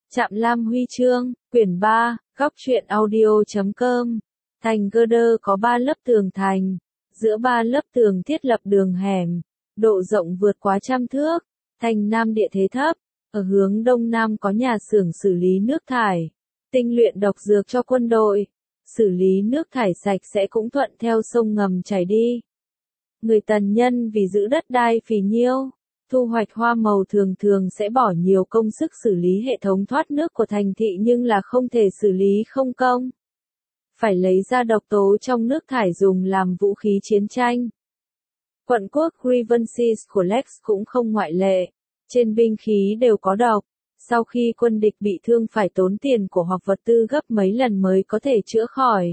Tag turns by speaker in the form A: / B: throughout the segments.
A: Trạm Lam Huy chương, quyển 3, góc truyện audio.com. Thành Girder có 3 lớp tường thành. Giữa 3 lớp tường thiết lập đường hẻm, độ rộng vượt quá 100 thước. Thành Nam địa thế thấp. Ở hướng đông nam có nhà xưởng xử lý nước thải, tinh luyện độc dược cho quân đội. Xử lý nước thải sạch sẽ cũng thuận theo sông ngầm chảy đi. Người Tần nhân vì giữ đất đai phì nhiêu, thu hoạch hoa màu thường thường sẽ bỏ nhiều công sức xử lý hệ thống thoát nước của thành thị nhưng là không thể xử lý không công. Phải lấy ra độc tố trong nước thải dùng làm vũ khí chiến tranh. Quận quốc Grievances của Lex cũng không ngoại lệ. Trên binh khí đều có độc. Sau khi quân địch bị thương phải tốn tiền của hoặc vật tư gấp mấy lần mới có thể chữa khỏi.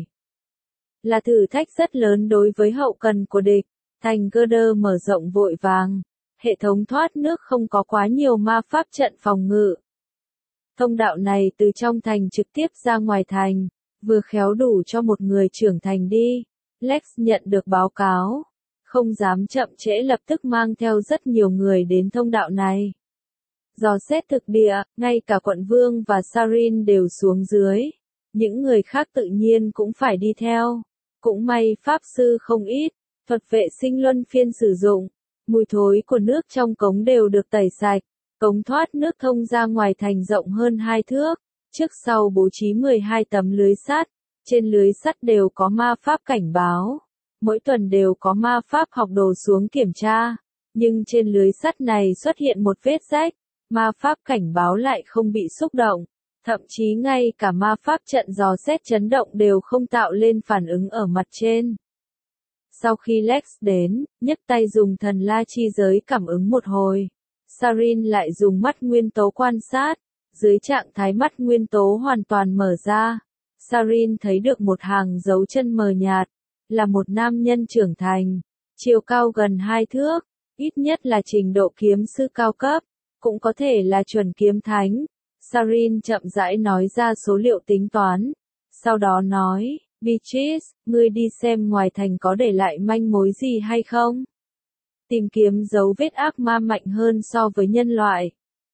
A: Là thử thách rất lớn đối với hậu cần của địch. Thành Girder mở rộng vội vàng. Hệ thống thoát nước không có quá nhiều ma pháp trận phòng ngự. Thông đạo này từ trong thành trực tiếp ra ngoài thành, vừa khéo đủ cho một người trưởng thành đi. Lex nhận được báo cáo, không dám chậm trễ lập tức mang theo rất nhiều người đến thông đạo này. Dò xét thực địa, ngay cả quận vương và Sarin đều xuống dưới. Những người khác tự nhiên cũng phải đi theo. Cũng may pháp sư không ít, thuật vệ sinh luân phiên sử dụng. Mùi thối của nước trong cống đều được tẩy sạch. Cống thoát nước thông ra ngoài thành rộng hơn 2 thước. Trước sau bố trí 12 tấm lưới sắt. Trên lưới sắt đều có ma pháp cảnh báo. Mỗi tuần đều có ma pháp học đồ xuống kiểm tra. Nhưng trên lưới sắt này xuất hiện một vết rách. Ma pháp cảnh báo lại không bị xúc động. Thậm chí ngay cả ma pháp trận dò xét chấn động đều không tạo lên phản ứng ở mặt trên. Sau khi Lex đến, nhấc tay dùng thần la chi giới cảm ứng một hồi. Sarin lại dùng mắt nguyên tố quan sát. Dưới trạng thái mắt nguyên tố hoàn toàn mở ra, Sarin thấy được một hàng dấu chân mờ nhạt. Là một nam nhân trưởng thành. Chiều cao gần 2 thước. Ít nhất là trình độ kiếm sư cao cấp. Cũng có thể là chuẩn kiếm thánh. Sarin chậm rãi nói ra số liệu tính toán. Sau đó nói, Beatrice, ngươi đi xem ngoài thành có để lại manh mối gì hay không? Tìm kiếm dấu vết ác ma mạnh hơn so với nhân loại.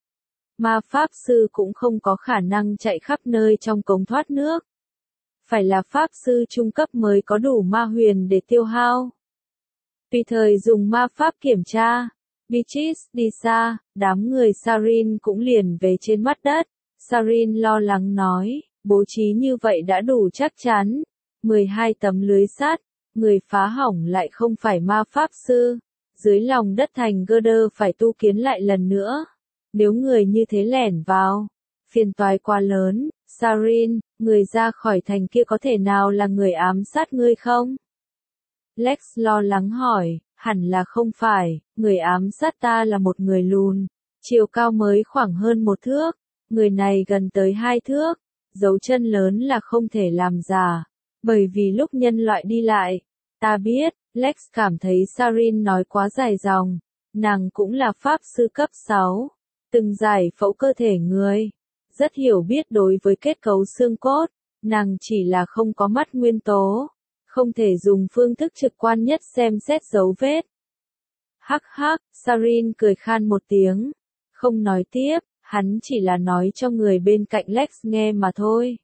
A: Ma pháp sư cũng không có khả năng chạy khắp nơi trong cống thoát nước. Phải là pháp sư trung cấp mới có đủ ma huyền để tiêu hao. Tùy thời dùng ma pháp kiểm tra. Beatrice đi xa, đám người Sarin cũng liền về trên mặt đất. Sarin lo lắng nói, bố trí như vậy đã đủ chắc chắn. 12 tấm lưới sắt, người phá hỏng lại không phải ma pháp sư. Dưới lòng đất thành Girder phải tu kiến lại lần nữa. Nếu người như thế lẻn vào, phiền toái quá lớn. Sarin, người ra khỏi thành kia có thể nào là người ám sát ngươi không? Lex lo lắng hỏi, hẳn là không phải, người ám sát ta là một người lùn, chiều cao mới khoảng hơn 1 thước, người này gần tới 2 thước, dấu chân lớn là không thể làm giả, bởi vì lúc nhân loại đi lại, ta biết, Lex cảm thấy Sarin nói quá dài dòng, nàng cũng là pháp sư cấp 6, từng giải phẫu cơ thể người, rất hiểu biết đối với kết cấu xương cốt, nàng chỉ là không có mắt nguyên tố. Không thể dùng phương thức trực quan nhất xem xét dấu vết. Hắc hắc, Sarin cười khan một tiếng. Không nói tiếp, hắn chỉ là nói cho người bên cạnh Lex nghe mà thôi.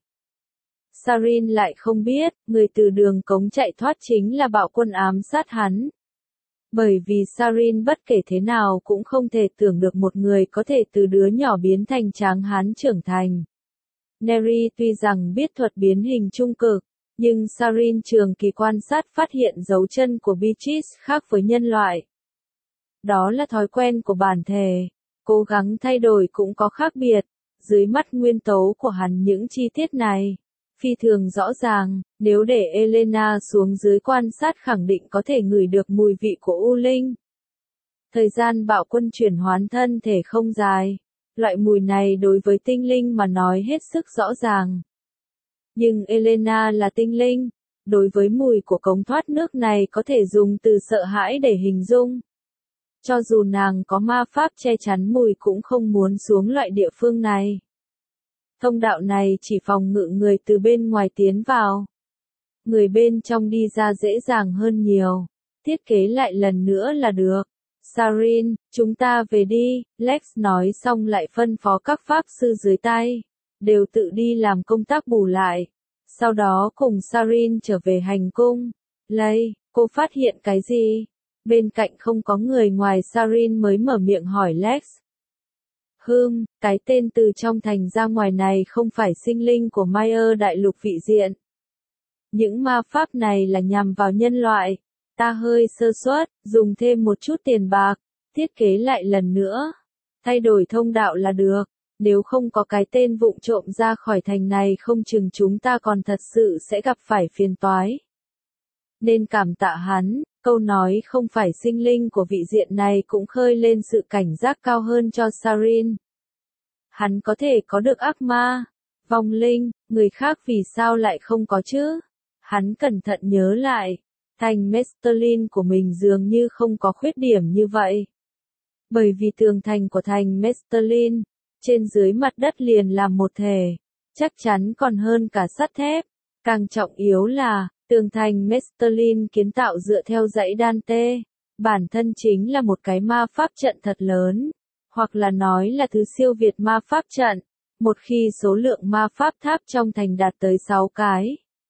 A: Sarin lại không biết, người từ đường cống chạy thoát chính là bạo quân ám sát hắn. Bởi vì Sarin bất kể thế nào cũng không thể tưởng được một người có thể từ đứa nhỏ biến thành tráng hán trưởng thành. Neri tuy rằng biết thuật biến hình trung cực, nhưng Sarin trường kỳ quan sát phát hiện dấu chân của Beatrice khác với nhân loại. Đó là thói quen của bản thể, cố gắng thay đổi cũng có khác biệt, dưới mắt nguyên tố của hắn những chi tiết này. Phi thường rõ ràng, nếu để Elena xuống dưới quan sát khẳng định có thể ngửi được mùi vị của U Linh. Thời gian bạo quân chuyển hoán thân thể không dài, loại mùi này đối với tinh linh mà nói hết sức rõ ràng. Nhưng Elena là tinh linh, đối với mùi của cống thoát nước này có thể dùng từ sợ hãi để hình dung. Cho dù nàng có ma pháp che chắn mùi cũng không muốn xuống loại địa phương này. Thông đạo này chỉ phòng ngự người từ bên ngoài tiến vào. Người bên trong đi ra dễ dàng hơn nhiều. Thiết kế lại lần nữa là được. Sarin, chúng ta về đi, Lex nói xong lại phân phó các pháp sư dưới tay. đều tự đi làm công tác bù lại. Sau đó cùng Sarin trở về hành cung. Lây, cô phát hiện cái gì? Bên cạnh không có người ngoài Sarin mới mở miệng hỏi Lex. Cái tên từ trong thành ra ngoài này không phải sinh linh của Mayer đại lục vị diện. Những ma pháp này là nhằm vào nhân loại. Ta hơi sơ suất, dùng thêm một chút tiền bạc, thiết kế lại lần nữa. Thay đổi thông đạo là được. Nếu không có cái tên vụng trộm ra khỏi thành này không chừng chúng ta còn thật sự sẽ gặp phải phiền toái. Nên cảm tạ hắn, câu nói không phải sinh linh của vị diện này cũng khơi lên sự cảnh giác cao hơn cho Sarin. Hắn có thể có được ác ma, vong linh, người khác vì sao lại không có chứ? Hắn cẩn thận nhớ lại, thành Mestelin của mình dường như không có khuyết điểm như vậy. Bởi vì tường thành của thành Mestelin, trên dưới mặt đất liền làm một thể, chắc chắn còn hơn cả sắt thép. Càng trọng yếu là, tường thành Mestelin kiến tạo dựa theo dãy Dante, bản thân chính là một cái ma pháp trận thật lớn, hoặc là nói là thứ siêu việt ma pháp trận, một khi số lượng ma pháp tháp trong thành đạt tới 6 cái.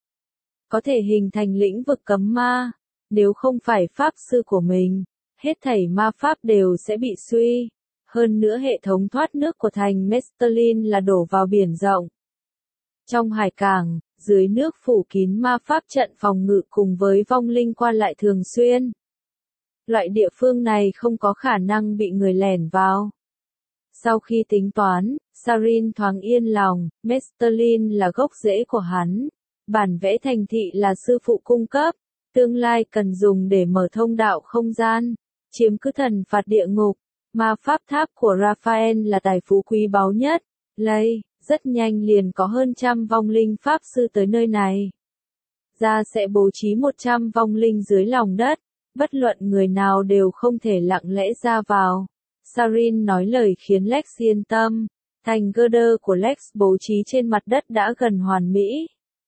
A: Có thể hình thành lĩnh vực cấm ma, nếu không phải pháp sư của mình, hết thảy ma pháp đều sẽ bị suy. Hơn nữa hệ thống thoát nước của thành Mestelin là đổ vào biển rộng. Trong hải cảng, dưới nước phủ kín ma pháp trận phòng ngự cùng với vong linh qua lại thường xuyên. Loại địa phương này không có khả năng bị người lẻn vào. Sau khi tính toán, Sarin thoáng yên lòng, Mestelin là gốc rễ của hắn. Bản vẽ thành thị là sư phụ cung cấp, tương lai cần dùng để mở thông đạo không gian, chiếm cứ thần phạt địa ngục. Ma pháp tháp của Raphael là tài phú quý báu nhất. Rất nhanh liền có hơn 100 vong linh pháp sư tới nơi này. Ra sẽ bố trí 100 vong linh dưới lòng đất, bất luận người nào đều không thể lặng lẽ ra vào. Sarin nói lời khiến Lex yên tâm. Thành girder của Lex bố trí trên mặt đất đã gần hoàn mỹ.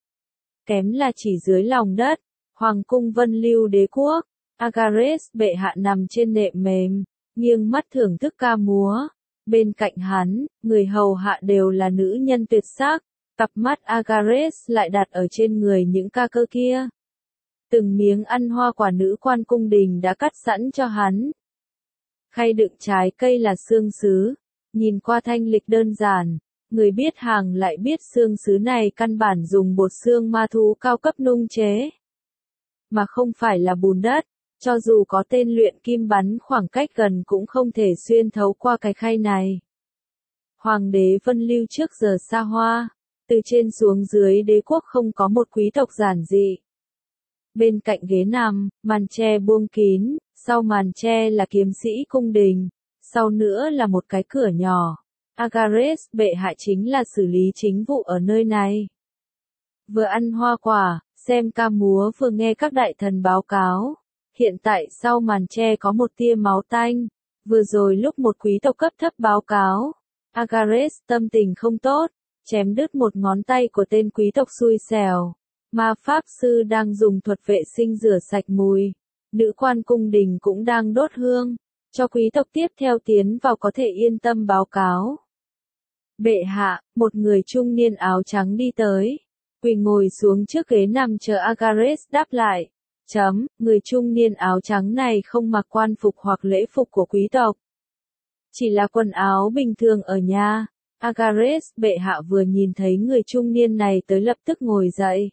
A: Kém là chỉ dưới lòng đất, Hoàng cung Vân Lưu Đế quốc, Agares bệ hạ nằm trên nệm mềm, nghiêng mắt thưởng thức ca múa. Bên cạnh hắn, người hầu hạ đều là nữ nhân tuyệt sắc, cặp mắt Agares lại đặt ở trên người những ca cơ kia. Từng miếng ăn hoa quả nữ quan cung đình đã cắt sẵn cho hắn. Khay đựng trái cây là xương sứ, nhìn qua thanh lịch đơn giản, người biết hàng lại biết xương sứ này căn bản dùng bột xương ma thú cao cấp nung chế, mà không phải là bùn đất. Cho dù có tên luyện kim bắn khoảng cách gần cũng không thể xuyên thấu qua cái khay này. Hoàng đế Vân Lưu trước giờ xa hoa, từ trên xuống dưới đế quốc không có một quý tộc giản dị. Bên cạnh ghế nằm, màn tre buông kín, sau màn tre là kiếm sĩ cung đình, sau nữa là một cái cửa nhỏ. Agares bệ hạ chính là xử lý chính vụ ở nơi này. Vừa ăn hoa quả, xem ca múa vừa nghe các đại thần báo cáo. Hiện tại sau màn tre có một tia máu tanh, vừa rồi lúc một quý tộc cấp thấp báo cáo, Agares tâm tình không tốt, chém đứt một ngón tay của tên quý tộc xui xẻo. Ma pháp sư đang dùng thuật vệ sinh rửa sạch mùi, nữ quan cung đình cũng đang đốt hương, cho quý tộc tiếp theo tiến vào có thể yên tâm báo cáo. Bệ hạ, một người trung niên áo trắng đi tới, quỳ ngồi xuống trước ghế nằm chờ Agares đáp lại. Người trung niên áo trắng này không mặc quan phục hoặc lễ phục của quý tộc. Chỉ là quần áo bình thường ở nhà. Agares bệ hạ vừa nhìn thấy người trung niên này tới lập tức ngồi dậy.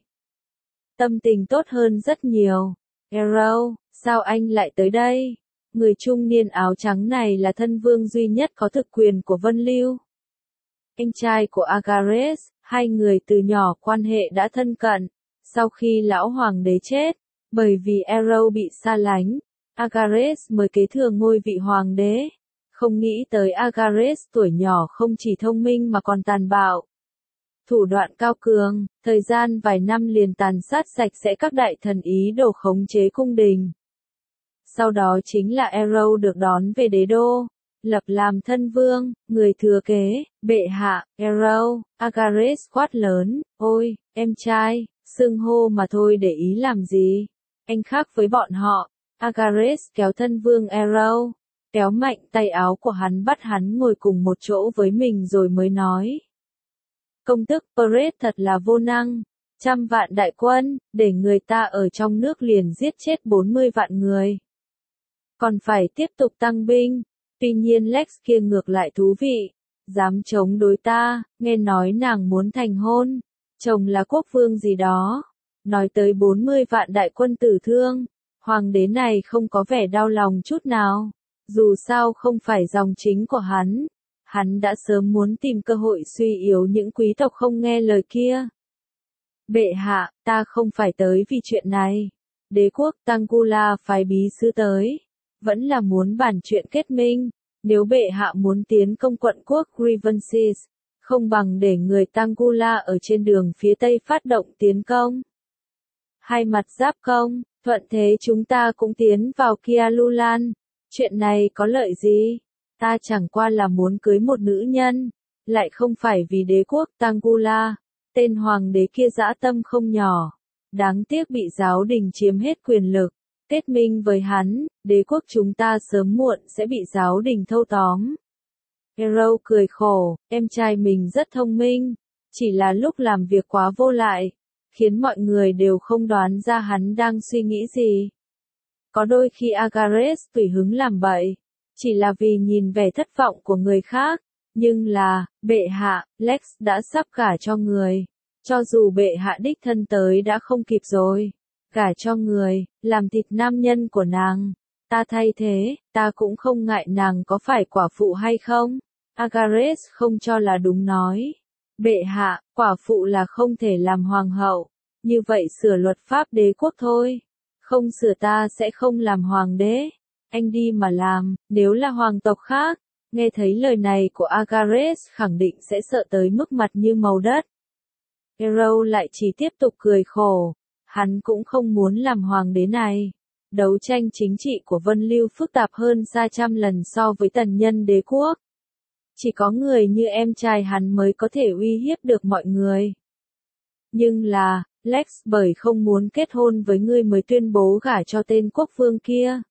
A: Tâm tình tốt hơn rất nhiều. Arrow, sao anh lại tới đây? Người trung niên áo trắng này là thân vương duy nhất có thực quyền của Vân Lưu. Anh trai của Agares, hai người từ nhỏ quan hệ đã thân cận. Sau khi lão hoàng đế chết, bởi vì Arrow bị xa lánh, Agares mới kế thừa ngôi vị hoàng đế. Không nghĩ tới Agares tuổi nhỏ không chỉ thông minh mà còn tàn bạo. Thủ đoạn cao cường, thời gian vài năm liền tàn sát sạch sẽ các đại thần ý đồ khống chế cung đình. Sau đó chính là Arrow được đón về đế đô, lập làm thân vương, người thừa kế, bệ hạ. Arrow, Agares quát lớn, ôi, em trai, xưng hô mà thôi để ý làm gì? Anh khác với bọn họ. Agares kéo thân vương Arrow, kéo mạnh tay áo của hắn bắt hắn ngồi cùng một chỗ với mình rồi mới nói. Công tước Perez thật là vô năng. 100 vạn đại quân, để người ta ở trong nước liền giết chết 40 vạn người. Còn phải tiếp tục tăng binh. Tuy nhiên Lex kia ngược lại thú vị. Dám chống đối ta, nghe nói nàng muốn thành hôn. Chồng là quốc vương gì đó. Nói tới 40 vạn đại quân tử thương. Hoàng đế này không có vẻ đau lòng chút nào. Dù sao không phải dòng chính của hắn. Hắn đã sớm muốn tìm cơ hội suy yếu những quý tộc không nghe lời kia. Bệ hạ, ta không phải tới vì chuyện này. Đế quốc Tangula phái bí sứ tới. Vẫn là muốn bàn chuyện kết minh. Nếu bệ hạ muốn tiến công quận quốc Grivensis, không bằng để người Tangula ở trên đường phía tây phát động tiến công. Hai mặt giáp công, thuận thế chúng ta cũng tiến vào Kialulan. Chuyện này có lợi gì? Ta chẳng qua là muốn cưới một nữ nhân, lại không phải vì đế quốc Tangula. Tên hoàng đế kia dã tâm không nhỏ. Đáng tiếc bị giáo đình chiếm hết quyền lực. Kết minh với hắn, đế quốc chúng ta sớm muộn sẽ bị giáo đình thâu tóm. Hero cười khổ, em trai mình rất thông minh. Chỉ là lúc làm việc quá vô lại, khiến mọi người đều không đoán ra hắn đang suy nghĩ gì. Có đôi khi Agares tùy hứng làm bậy, chỉ là vì nhìn vẻ thất vọng của người khác. Nhưng là, bệ hạ, Lex đã sắp gả cho người. Cho dù bệ hạ đích thân tới đã không kịp rồi. Gả cho người, làm thịt nam nhân của nàng. Ta thay thế, ta cũng không ngại nàng có phải quả phụ hay không. Agares không cho là đúng nói. Bệ hạ, quả phụ là không thể làm hoàng hậu. Như vậy sửa luật pháp đế quốc thôi. Không sửa ta sẽ không làm hoàng đế. Anh đi mà làm, nếu là hoàng tộc khác. Nghe thấy lời này của Agares khẳng định sẽ sợ tới mức mặt như màu đất. Hero lại chỉ tiếp tục cười khổ. Hắn cũng không muốn làm hoàng đế này. Đấu tranh chính trị của Vân Lưu phức tạp hơn xa trăm lần so với tần nhân đế quốc. Chỉ có người như em trai hắn mới có thể uy hiếp được mọi người. Nhưng là, Lex bởi không muốn kết hôn với ngươi mới tuyên bố gả cho tên quốc vương kia.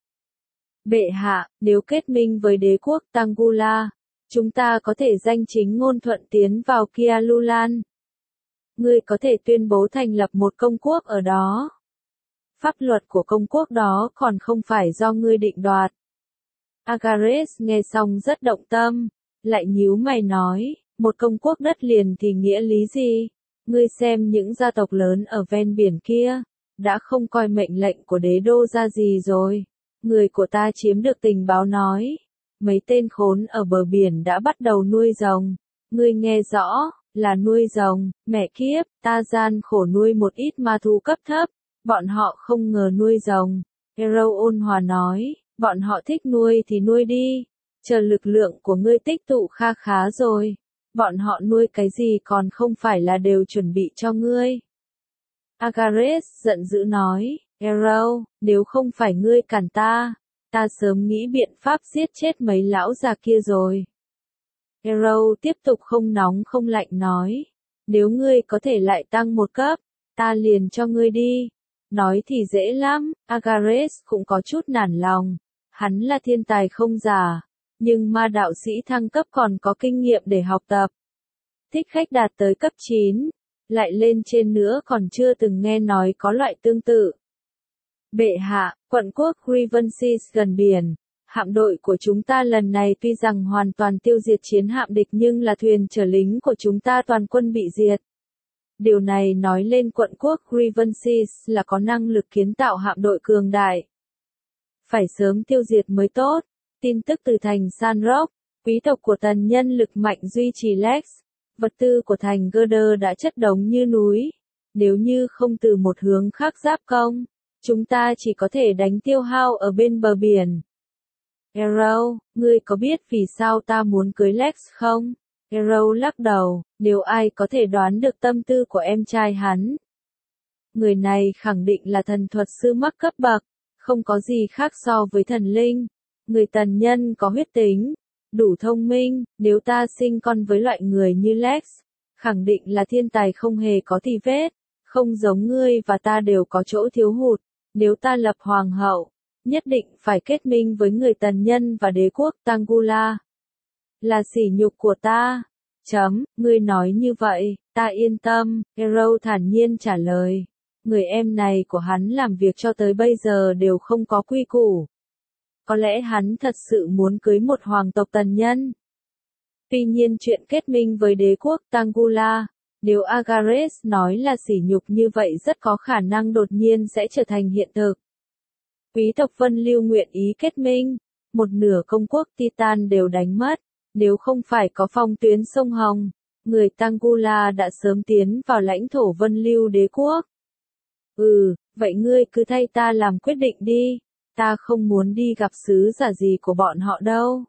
A: Bệ hạ, nếu kết minh với đế quốc Tangula, chúng ta có thể danh chính ngôn thuận tiến vào Kialulan. Ngươi có thể tuyên bố thành lập một công quốc ở đó. Pháp luật của công quốc đó còn không phải do ngươi định đoạt. Agares nghe xong rất động tâm, lại nhíu mày nói, một công quốc đất liền thì nghĩa lý gì? Ngươi xem những gia tộc lớn ở ven biển kia, đã không coi mệnh lệnh của đế đô ra gì rồi. Người của ta chiếm được tình báo nói, mấy tên khốn ở bờ biển đã bắt đầu nuôi rồng. Ngươi nghe rõ, là nuôi rồng, mẹ kiếp, ta gian khổ nuôi một ít ma thú cấp thấp, bọn họ không ngờ nuôi rồng. Hero ôn hòa nói, bọn họ thích nuôi thì nuôi đi, chờ lực lượng của ngươi tích tụ kha khá rồi. Bọn họ nuôi cái gì còn không phải là đều chuẩn bị cho ngươi. Agares giận dữ nói, Hero, nếu không phải ngươi cản ta sớm nghĩ biện pháp giết chết mấy lão già kia rồi. Hero tiếp tục không nóng không lạnh nói, nếu ngươi có thể lại tăng một cấp, ta liền cho ngươi đi. Nói thì dễ lắm, Agares cũng có chút nản lòng. Hắn là thiên tài không giả, nhưng ma đạo sĩ thăng cấp còn có kinh nghiệm để học tập. Thích khách đạt tới cấp 9, lại lên trên nữa còn chưa từng nghe nói có loại tương tự. Bệ hạ, quận quốc Grivensis gần biển, hạm đội của chúng ta lần này tuy rằng hoàn toàn tiêu diệt chiến hạm địch nhưng là thuyền chở lính của chúng ta toàn quân bị diệt. Điều này nói lên quận quốc Grivensis là có năng lực kiến tạo hạm đội cường đại. Phải sớm tiêu diệt mới tốt. Tin tức từ thành Sanrock, quý tộc của tần nhân lực mạnh duy trì Lex. Vật tư của thành Gerder đã chất đống như núi. Nếu như không từ một hướng khác giáp công, chúng ta chỉ có thể đánh tiêu hao ở bên bờ biển. Hero, ngươi có biết vì sao ta muốn cưới Lex không? Hero lắc đầu, nếu ai có thể đoán được tâm tư của em trai hắn. Người này khẳng định là thần thuật sư mắc cấp bậc, không có gì khác so với thần linh. Người tần nhân có huyết tính, đủ thông minh, nếu ta sinh con với loại người như Lex, khẳng định là thiên tài không hề có tì vết, không giống ngươi và ta đều có chỗ thiếu hụt. Nếu ta lập hoàng hậu, nhất định phải kết minh với người tần nhân và đế quốc Tangula. Là sỉ nhục của ta. Ngươi nói như vậy, ta yên tâm, Hero thản nhiên trả lời. Người em này của hắn làm việc cho tới bây giờ đều không có quy củ. Có lẽ hắn thật sự muốn cưới một hoàng tộc tần nhân. Tuy nhiên chuyện kết minh với đế quốc Tangula, nếu Agares nói là sỉ nhục như vậy rất có khả năng đột nhiên sẽ trở thành hiện thực. Quý tộc Vân Lưu nguyện ý kết minh, một nửa công quốc Titan đều đánh mất, nếu không phải có phong tuyến sông Hồng, người Tangula đã sớm tiến vào lãnh thổ Vân Lưu đế quốc. Vậy ngươi cứ thay ta làm quyết định đi, ta không muốn đi gặp sứ giả gì của bọn họ đâu.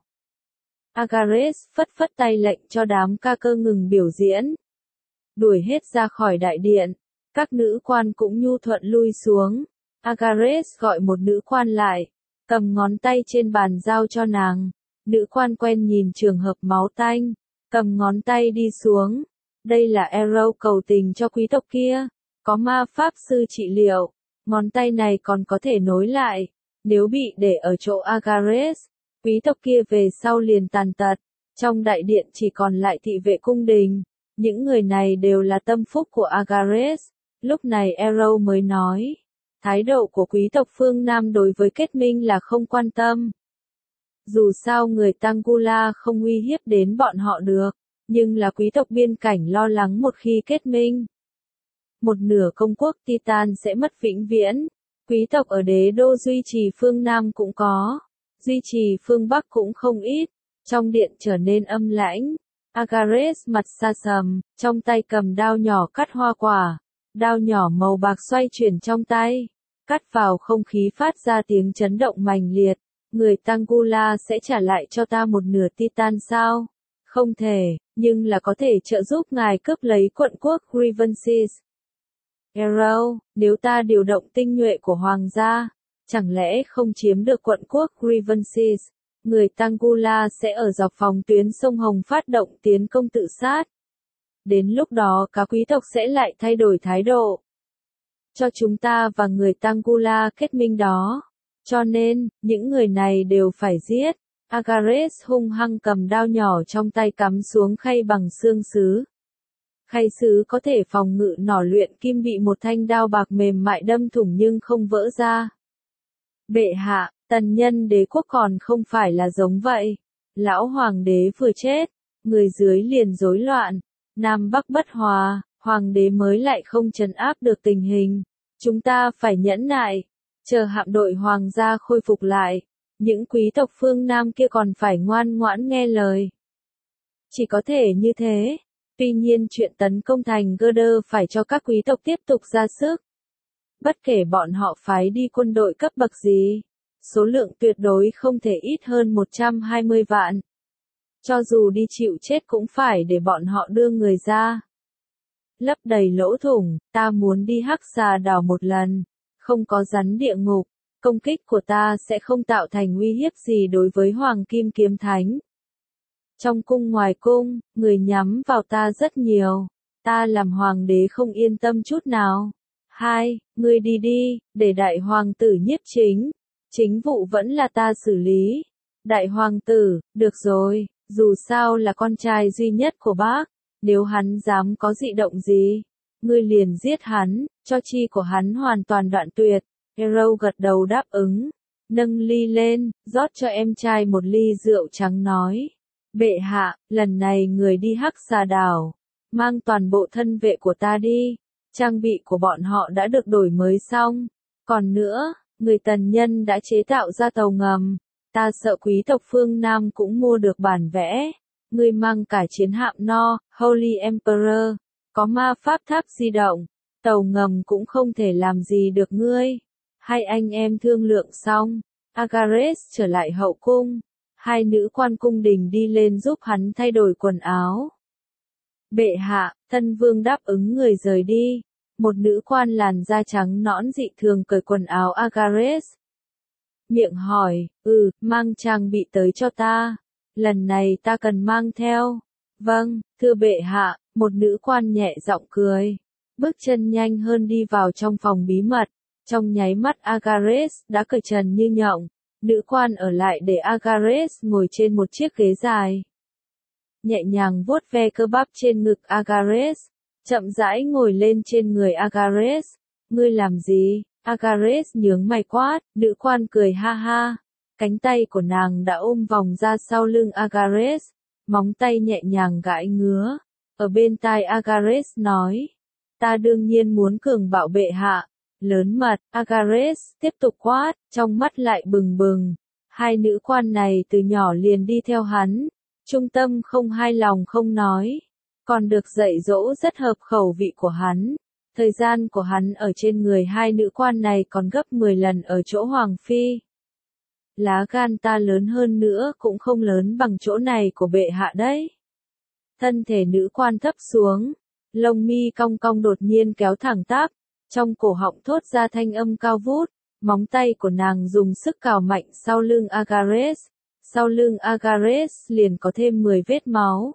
A: Agares phất phất tay lệnh cho đám ca cơ ngừng biểu diễn. Đuổi hết ra khỏi đại điện, các nữ quan cũng nhu thuận lui xuống. Agares gọi một nữ quan lại, cầm ngón tay trên bàn giao cho nàng. Nữ quan quen nhìn trường hợp máu tanh, cầm ngón tay đi xuống. Đây là Arrow cầu tình cho quý tộc kia, có ma pháp sư trị liệu, ngón tay này còn có thể nối lại. Nếu bị để ở chỗ Agares, quý tộc kia về sau liền tàn tật. Trong đại điện chỉ còn lại thị vệ cung đình, những người này đều là tâm phúc của Agares. Lúc này Arrow mới nói, thái độ của quý tộc phương Nam đối với kết minh là không quan tâm. Dù sao người Tangula không uy hiếp đến bọn họ được, nhưng là quý tộc biên cảnh lo lắng một khi kết minh. Một nửa công quốc Titan sẽ mất vĩnh viễn, quý tộc ở đế đô duy trì phương Nam cũng có, duy trì phương Bắc cũng không ít, trong điện trở nên âm lãnh. Agares mặt xa sầm, trong tay cầm đao nhỏ cắt hoa quả, đao nhỏ màu bạc xoay chuyển trong tay, cắt vào không khí phát ra tiếng chấn động mạnh liệt. Người Tangula sẽ trả lại cho ta một nửa Titan sao? Không thể, nhưng là có thể trợ giúp ngài cướp lấy quận quốc Grievances. Arrow, nếu ta điều động tinh nhuệ của hoàng gia, chẳng lẽ không chiếm được quận quốc Grievances? Người Tangula sẽ ở dọc phòng tuyến sông Hồng phát động tiến công tự sát. Đến lúc đó các quý tộc sẽ lại thay đổi thái độ. Cho chúng ta và người Tangula kết minh đó. Cho nên, những người này đều phải giết. Agares hung hăng cầm đao nhỏ trong tay cắm xuống khay bằng xương sứ. Khay sứ có thể phòng ngự nỏ luyện kim bị một thanh đao bạc mềm mại đâm thủng nhưng không vỡ ra. Bệ hạ, tần nhân đế quốc còn không phải là giống vậy. Lão hoàng đế vừa chết, người dưới liền rối loạn, Nam Bắc bất hòa, hoàng đế mới lại không trấn áp được tình hình. Chúng ta phải nhẫn nại, chờ hạm đội hoàng gia khôi phục lại, những quý tộc phương Nam kia còn phải ngoan ngoãn nghe lời. Chỉ có thể như thế. Tuy nhiên chuyện tấn công thành Gurder phải cho các quý tộc tiếp tục ra sức. Bất kể bọn họ phái đi quân đội cấp bậc gì, số lượng tuyệt đối không thể ít hơn 120 vạn. Cho dù đi chịu chết cũng phải để bọn họ đưa người ra. Lấp đầy lỗ thủng, ta muốn đi Hắc Xà đảo một lần, không có rắn địa ngục, công kích của ta sẽ không tạo thành uy hiếp gì đối với Hoàng Kim Kiếm Thánh. Trong cung ngoài cung, người nhắm vào ta rất nhiều, ta làm hoàng đế không yên tâm chút nào. Ngươi đi đi, để đại hoàng tử nhiếp chính. Chính vụ vẫn là ta xử lý. Đại hoàng tử, được rồi, dù sao là con trai duy nhất của bác. Nếu hắn dám có dị động gì, ngươi liền giết hắn, cho chi của hắn hoàn toàn đoạn tuyệt. Hero gật đầu đáp ứng, nâng ly lên, rót cho em trai một ly rượu trắng nói. Bệ hạ, lần này người đi Hắc Xà đảo, mang toàn bộ thân vệ của ta đi, trang bị của bọn họ đã được đổi mới xong. Còn nữa, người tần nhân đã chế tạo ra tàu ngầm, ta sợ quý tộc phương Nam cũng mua được bản vẽ. Ngươi mang cả chiến hạm No, Holy Emperor, có ma pháp tháp di động, tàu ngầm cũng không thể làm gì được ngươi. Hai anh em thương lượng xong, Agares trở lại hậu cung. Hai nữ quan cung đình đi lên giúp hắn thay đổi quần áo. Bệ hạ, thân vương đáp ứng người rời đi. Một nữ quan làn da trắng nõn dị thường cởi quần áo Agares. Miệng hỏi, mang trang bị tới cho ta. Lần này ta cần mang theo. Vâng, thưa bệ hạ, một nữ quan nhẹ giọng cười. Bước chân nhanh hơn đi vào trong phòng bí mật. Trong nháy mắt Agares đã cởi trần như nhộng. Nữ quan ở lại để Agares ngồi trên một chiếc ghế dài. nhẹ nhàng vuốt ve cơ bắp trên ngực Agares, chậm rãi ngồi lên trên người Agares. Ngươi làm gì? Agares nhướng mày quát, nữ quan cười ha ha. Cánh tay của nàng đã ôm vòng ra sau lưng Agares, móng tay nhẹ nhàng gãi ngứa. Ở bên tai Agares nói, ta đương nhiên muốn cường bạo bệ hạ. Lớn mật, Agares tiếp tục quát, trong mắt lại bừng bừng. Hai nữ quan này từ nhỏ liền đi theo hắn, trung tâm không hai lòng không nói, còn được dạy dỗ rất hợp khẩu vị của hắn. Thời gian của hắn ở trên người hai nữ quan này còn gấp 10 lần ở chỗ Hoàng Phi. Lá gan ta lớn hơn nữa cũng không lớn bằng chỗ này của bệ hạ đấy. Thân thể nữ quan thấp xuống, lông mi cong cong đột nhiên kéo thẳng tắp, trong cổ họng thốt ra thanh âm cao vút, móng tay của nàng dùng sức cào mạnh sau lưng Agares. Sau lưng Agares liền có thêm 10 vết máu.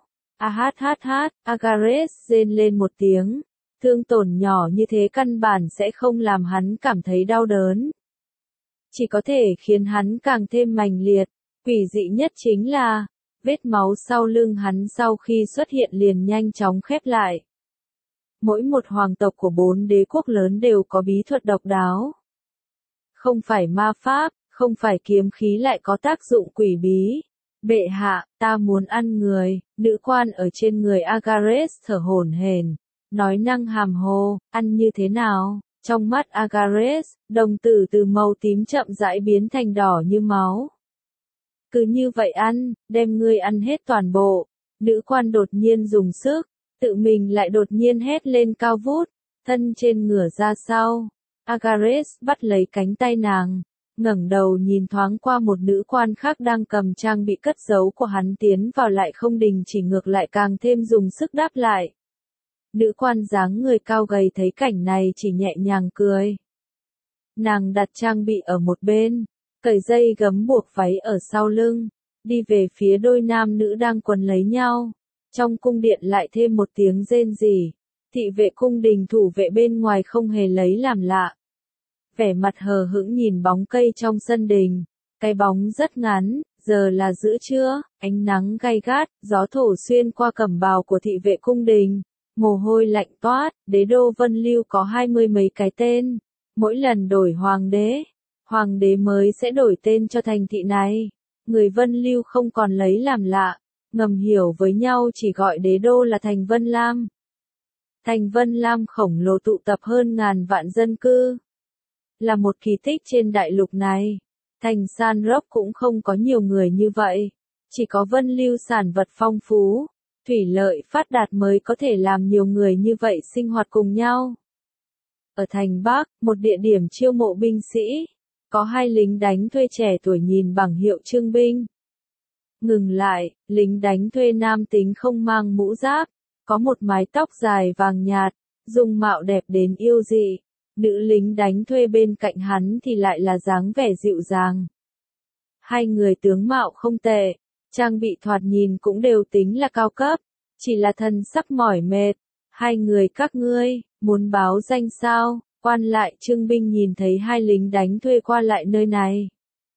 A: Agares rên lên một tiếng. Thương tổn nhỏ như thế căn bản sẽ không làm hắn cảm thấy đau đớn. Chỉ có thể khiến hắn càng thêm mãnh liệt. Quỷ dị nhất chính là, vết máu sau lưng hắn sau khi xuất hiện liền nhanh chóng khép lại. Mỗi một hoàng tộc của 4 đế quốc lớn đều có bí thuật độc đáo. Không phải ma pháp, không phải kiếm khí lại có tác dụng quỷ bí. Bệ hạ, ta muốn ăn người. Nữ quan ở trên người Agares thở hổn hển, nói năng hàm hồ, ăn như thế nào? Trong mắt Agares, đồng tử từ màu tím chậm rãi biến thành đỏ như máu. Cứ như vậy ăn, đem ngươi ăn hết toàn bộ. Nữ quan đột nhiên dùng sức, tự mình lại đột nhiên hét lên cao vút, thân trên ngửa ra sau. Agares bắt lấy cánh tay nàng, ngẩng đầu nhìn thoáng qua một nữ quan khác đang cầm trang bị cất giấu của hắn tiến vào lại không đình chỉ ngược lại càng thêm dùng sức đáp lại. Nữ quan dáng người cao gầy thấy cảnh này chỉ nhẹ nhàng cười. Nàng đặt trang bị ở một bên, cởi dây gấm buộc váy ở sau lưng, đi về phía đôi nam nữ đang quấn lấy nhau. Trong cung điện lại thêm một tiếng rên rỉ. Thị vệ cung đình thủ vệ bên ngoài không hề lấy làm lạ. Vẻ mặt hờ hững nhìn bóng cây trong sân đình. Cái bóng rất ngắn, giờ là giữa trưa, ánh nắng gay gắt, gió thổi xuyên qua cẩm bào của thị vệ cung đình. Mồ hôi lạnh toát, đế đô Vân Lưu có 20 mấy cái tên. Mỗi lần đổi hoàng đế mới sẽ đổi tên cho thành thị này. Người Vân Lưu không còn lấy làm lạ, ngầm hiểu với nhau chỉ gọi đế đô là thành Vân Lam. Thành Vân Lam khổng lồ tụ tập hơn ngàn vạn dân cư. Là một kỳ tích trên đại lục này. Thành San Rock cũng không có nhiều người như vậy. Chỉ có Vân Lưu sản vật phong phú, thủy lợi phát đạt mới có thể làm nhiều người như vậy sinh hoạt cùng nhau. Ở thành Bắc, một địa điểm chiêu mộ binh sĩ, có 2 lính đánh thuê trẻ tuổi nhìn bảng hiệu trương binh. Ngừng lại, lính đánh thuê nam tính không mang mũ giáp, có một mái tóc dài vàng nhạt, dung mạo đẹp đến yêu dị. Nữ lính đánh thuê bên cạnh hắn thì lại là dáng vẻ dịu dàng. Hai người tướng mạo không tệ, trang bị thoạt nhìn cũng đều tính là cao cấp, chỉ là thân sắc mỏi mệt. Hai người các ngươi, muốn báo danh sao? Quan lại trương binh nhìn thấy 2 lính đánh thuê qua lại nơi này.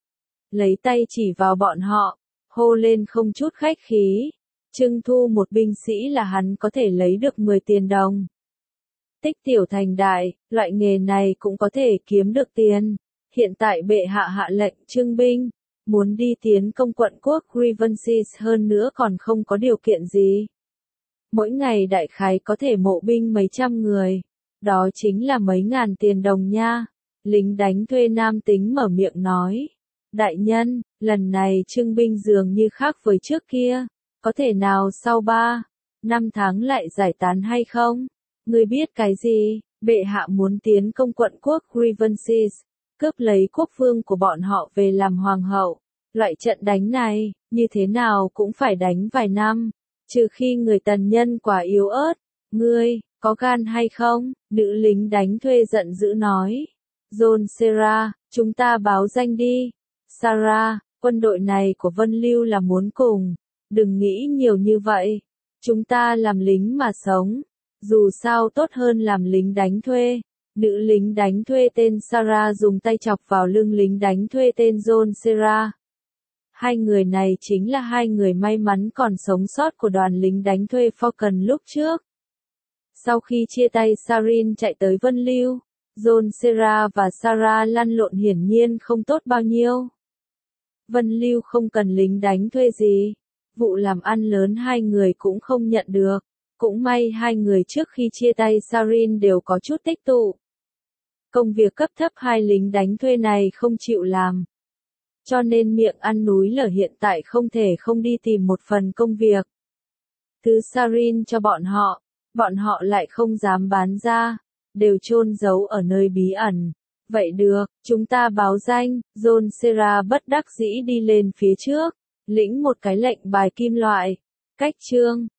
A: Lấy tay chỉ vào bọn họ, hô lên không chút khách khí. Trưng thu một binh sĩ là hắn có thể lấy được 10 tiền đồng. Tích tiểu thành đại, loại nghề này cũng có thể kiếm được tiền. Hiện tại bệ hạ hạ lệnh trưng binh, muốn đi tiến công quận quốc Grievance hơn nữa còn không có điều kiện gì. Mỗi ngày đại khái có thể mộ binh mấy trăm người. Đó chính là mấy ngàn tiền đồng nha. Lính đánh thuê nam tính mở miệng nói. Đại nhân, lần này trưng binh dường như khác với trước kia. Có thể nào sau 3-5 tháng lại giải tán hay không? Ngươi biết cái gì? Bệ hạ muốn tiến công quận quốc Grievance, cướp lấy quốc vương của bọn họ về làm hoàng hậu. Loại trận đánh này, như thế nào cũng phải đánh vài năm. Trừ khi người tần nhân quá yếu ớt. Ngươi, có gan hay không? Nữ lính đánh thuê giận dữ nói. John Sarah, chúng ta báo danh đi. Sarah, quân đội này của Vân Lưu là muốn cùng. Đừng nghĩ nhiều như vậy. Chúng ta làm lính mà sống. Dù sao tốt hơn làm lính đánh thuê. Nữ lính đánh thuê tên Sarah dùng tay chọc vào lưng lính đánh thuê tên John Sarah. Hai người này chính là hai người may mắn còn sống sót của đoàn lính đánh thuê Falcon lúc trước. Sau khi chia tay Sarin chạy tới Vân Lưu, John Serra và Sarah lăn lộn hiển nhiên không tốt bao nhiêu. Vân Lưu không cần lính đánh thuê gì. Vụ làm ăn lớn hai người cũng không nhận được. Cũng may hai người trước khi chia tay Sarin đều có chút tích tụ. Công việc cấp thấp hai lính đánh thuê này không chịu làm. Cho nên miệng ăn núi lở hiện tại không thể không đi tìm một phần công việc. Thứ Sarin cho bọn họ lại không dám bán ra, đều chôn giấu ở nơi bí ẩn. Vậy được, chúng ta báo danh, John Serra bất đắc dĩ đi lên phía trước, lĩnh một cái lệnh bài kim loại. Cách chương